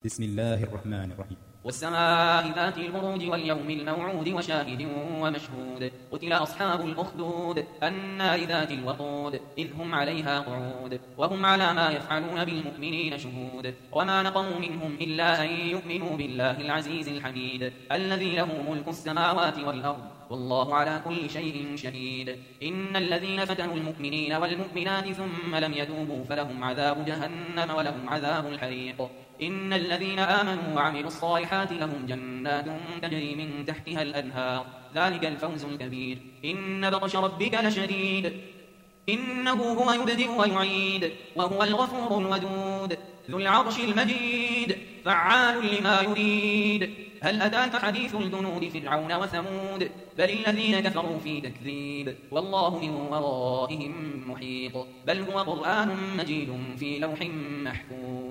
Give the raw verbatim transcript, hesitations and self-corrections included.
بسم الله الرحمن الرحيم. والسماء ذات البروج واليوم الموعود وشاهد ومشهود. قتل أصحاب الأخدود النار ذات الوقود إذ هم عليها قعود وهم على ما يفعلون بالمؤمنين شهود. وما نقموا منهم إلا أن يؤمنوا بالله العزيز الحميد الذي له ملك السماوات والأرض والله على كل شيء شهيد. إن الذين فتنوا المؤمنين والمؤمنات ثم لم يتوبوا فلهم عذاب جهنم ولهم عذاب الحريق. إن الذين آمنوا وعملوا الصالحات لهم جنات تجري من تحتها الأنهار ذلك الفوز الكبير. إن بطش ربك لشديد إنه هو يبدئ ويعيد وهو الغفور الودود ذو العرش المجيد فعال لما يريد. هل أتاك حديث الجنود فرعون وثمود بل الذين كفروا في تكذيب والله من ورائهم محيط بل هو قرآن مجيد في لوح محفوظ.